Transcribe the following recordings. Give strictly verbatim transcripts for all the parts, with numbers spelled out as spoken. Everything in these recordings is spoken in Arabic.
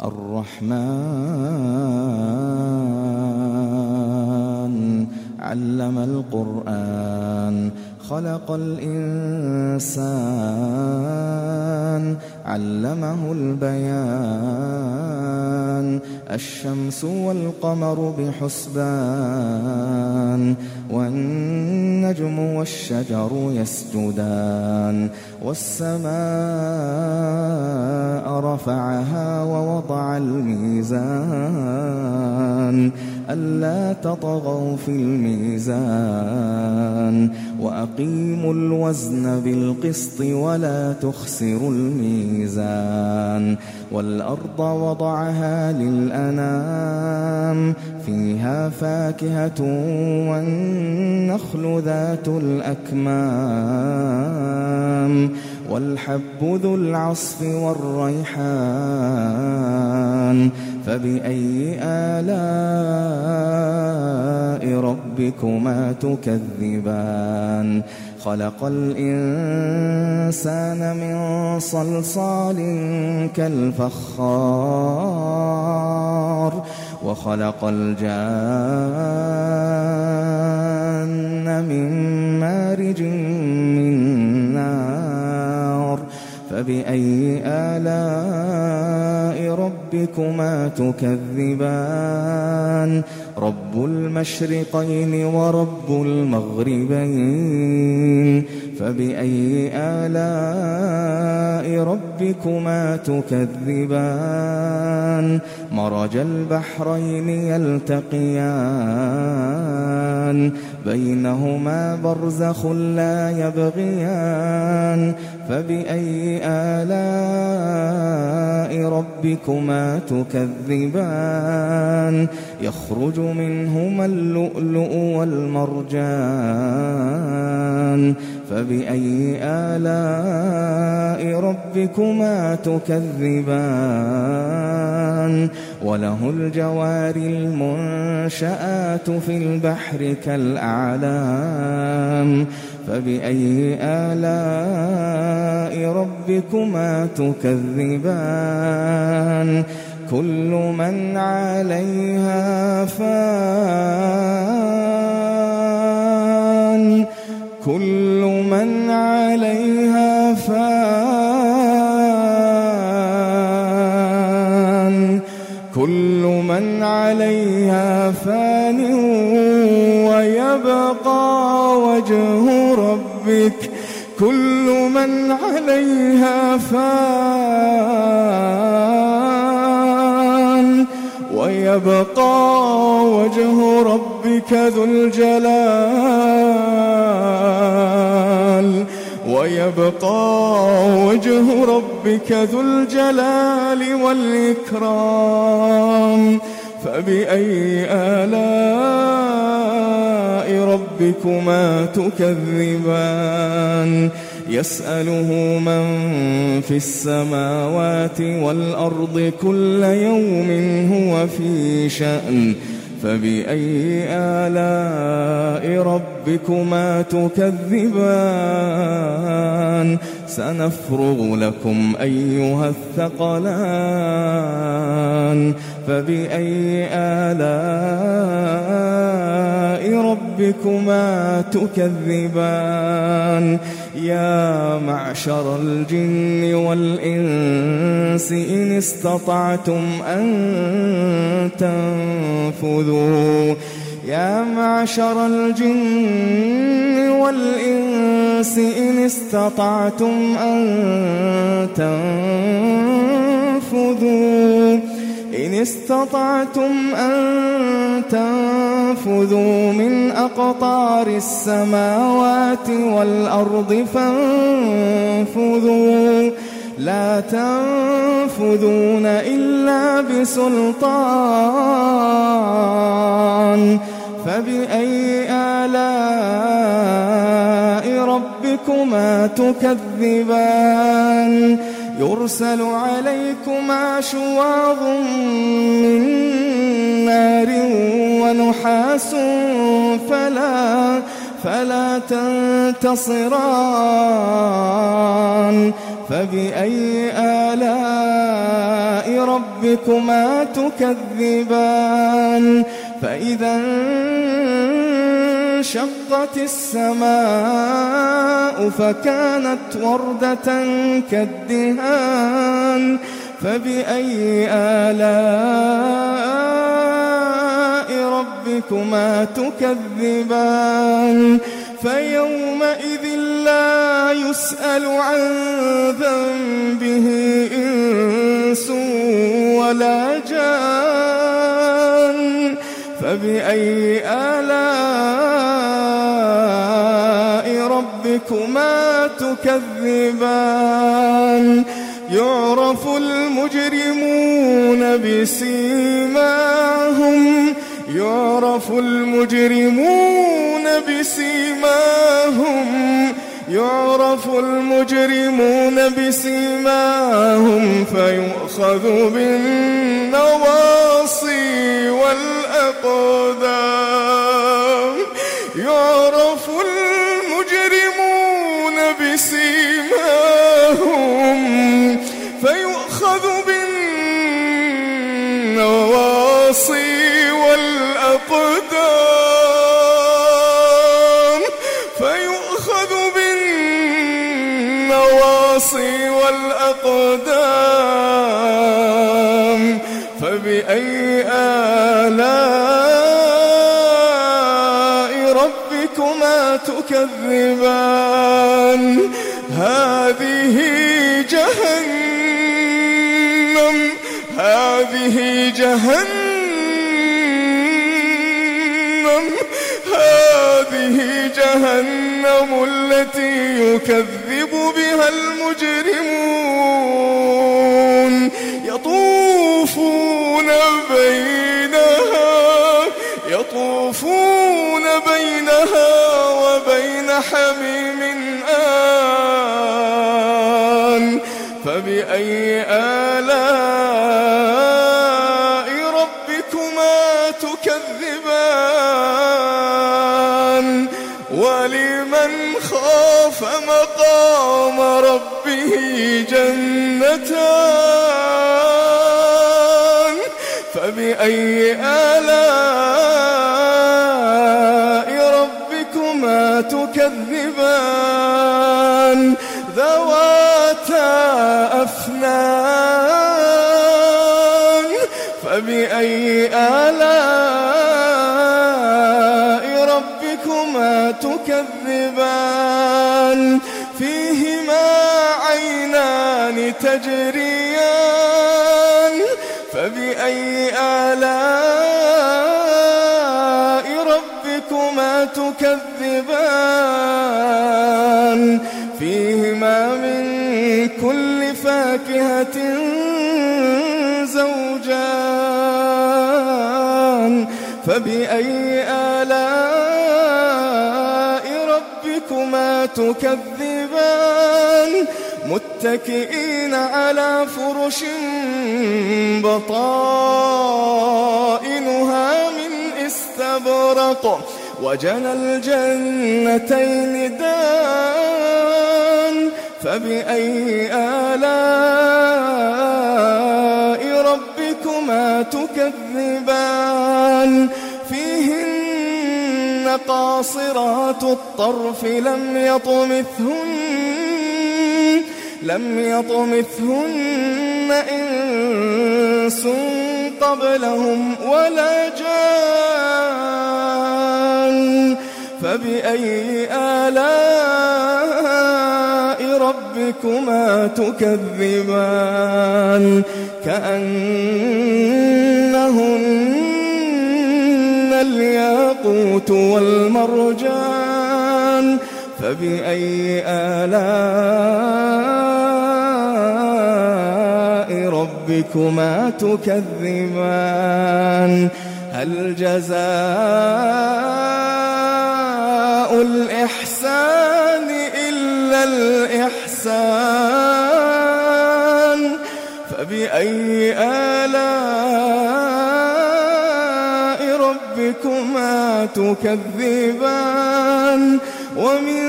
الرحمن علم القرآن خلق الإنسان علمه البيان الشمس والقمر بحسبان والنجم والشجر يسجدان والسماء رفعها ووضع الميزان ألا تطغوا في الميزان وأقيموا الوزن بالقسط ولا تخسروا الميزان والأرض وضعها للأنام فيها فاكهة والنخل ذات الأكمام والحب ذو العصف والريحان فبأي آلاء ربكما تكذبان خلق الإنسان من صلصال كالفخار وخلق الجان من مارج من نار فبأي آلاء ربكما تكذبان رب المشرقين ورب المغربين فبأي آلاء ربكما تكذبان مرج البحرين يلتقيان بينهما برزخ لا يبغيان فبأي آلاء ربكما تكذبان يخرج منهما اللؤلؤ والمرجان فبأي آلاء ربكما تكذبان وله الجوار المنشآت في البحر كالأعلام فبأي آلاء ربكما تكذبان كل من عليها فان كل من عليها فان كل من عليها فان ويبقى وجه ربك كل من عليها فان ويبقى وجه ربك ذو الجلال ويبقى وجه ربك ذو الجلال والإكرام فبأي آلاء ربكما تكذبان يسأله من في السماوات والأرض كل يوم هو في شأن فبأي آلاء ربكما تكذبان سنفرغ لكم أيها الثقلان فبأي آلاء ربكما تكذبان يا معشر الجن والإنس إن استطعتم أن تنفذوا يا معشر الجن والإنس إن استطعتم أن تنفذوا إن استطعتم أن تنفذوا من أقطار السماوات والأرض فانفذوا لا تنفذون إلا بسلطان فبأي آلاء ربكما تكذبان يرسل عليكما شواظ من نار ونحاس فلا فلا تنتصران فبأي آلاء ربكما تكذبان فإذا انشقت السماء فكانت وردة كالدهان فبأي آلاء ربكما تكذبان فيومئذ لا يسأل عن ذنبه إنس ولا جان فبأي آلاء ربكما تكذبان يعرف المجرمون بسيماهم يعرف المجرمون بسيماهم يعرف المجرمون بسيماهم فيؤخذ بالنواصي والأقدام يعرف المجرمون بسيماهم فيؤخذ بالنواصي والأقدام فيؤخذ بالنواصي والأقدام فبأي آلاء ربكما تكذبان هذه جهنم هذه جهنم هذه جهنم التي يكذب بها المجرمون يطوفون بينها يطوفون بينها وبين حميم آن فبأي آلاء ربكما تكذبان ولمن خاف مقام ربه جنتان فبأي آلاء ربكما تكذبان ذواتا أفنان فبأي آلاء ربكما تكذبان فيهما عينان تجريان فبأي آلاء ربكما تكذبان فيهما من كل فاكهة زوجان فبأي آلاء ربكما تكذبان متكئين على فرش بطائنها من استبرق وجنى الجنتين دان فبأي آلاء ربكما تكذبان فيهن قاصرات الطرف لم يطمثهن لم يطمثهن إنس قبلهم ولا جان فبأي آلاء ربكما تكذبان كأنهن الياقوت والمرجان فبأي آلاء ربكما تكذبان هل جزاء الإحسان إلا الإحسان فبأي آلاء ربكما تكذبان ومن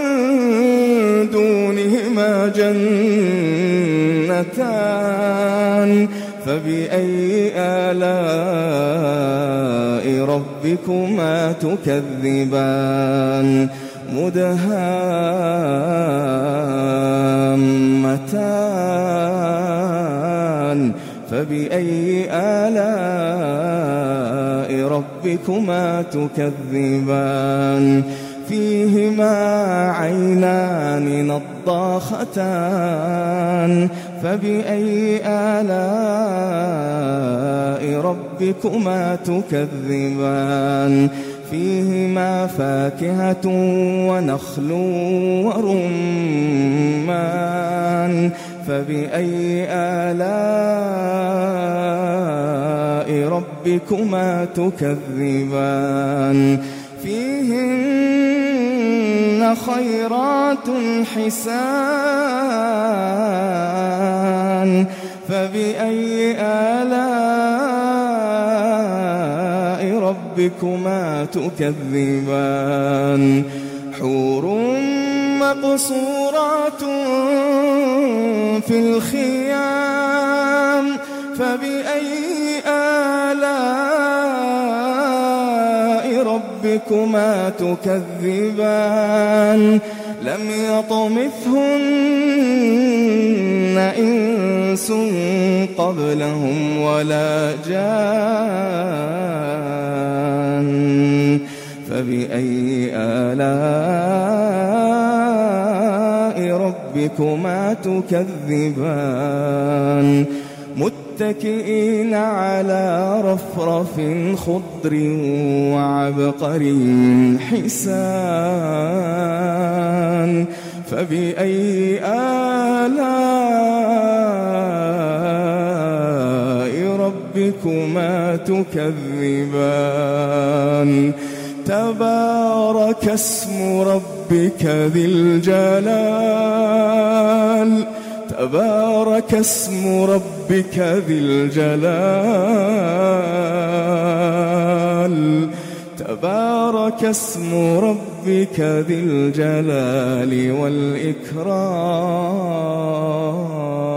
دونهما جنتان فبأي آلاء ربكما تكذبان مدهامتان فبأي آلاء ربكما تكذبان فيهما عينان نضاختان فبأي آلاء ربكما تكذبان فيهما فاكهة ونخل ورمان فبأي آلاء ربكما تكذبان فيهن خيرات حسان فبأي آلاء ربكما تكذبان حور مقصورات في الخيام فبأي آلاء ربكما تكذبان لم يطمثهن إنس قبلهم ولا جان فبأي آلاء ربكما تكذبان متكئين على رفرف خضر وعبقري حسان فبأي آلاء ربكما تكذبان تبارك اسم ربك ذي الجلال تبارك اسم ربك ذي الجلال تبارك اسم ربك ذي الجلال والإكرام.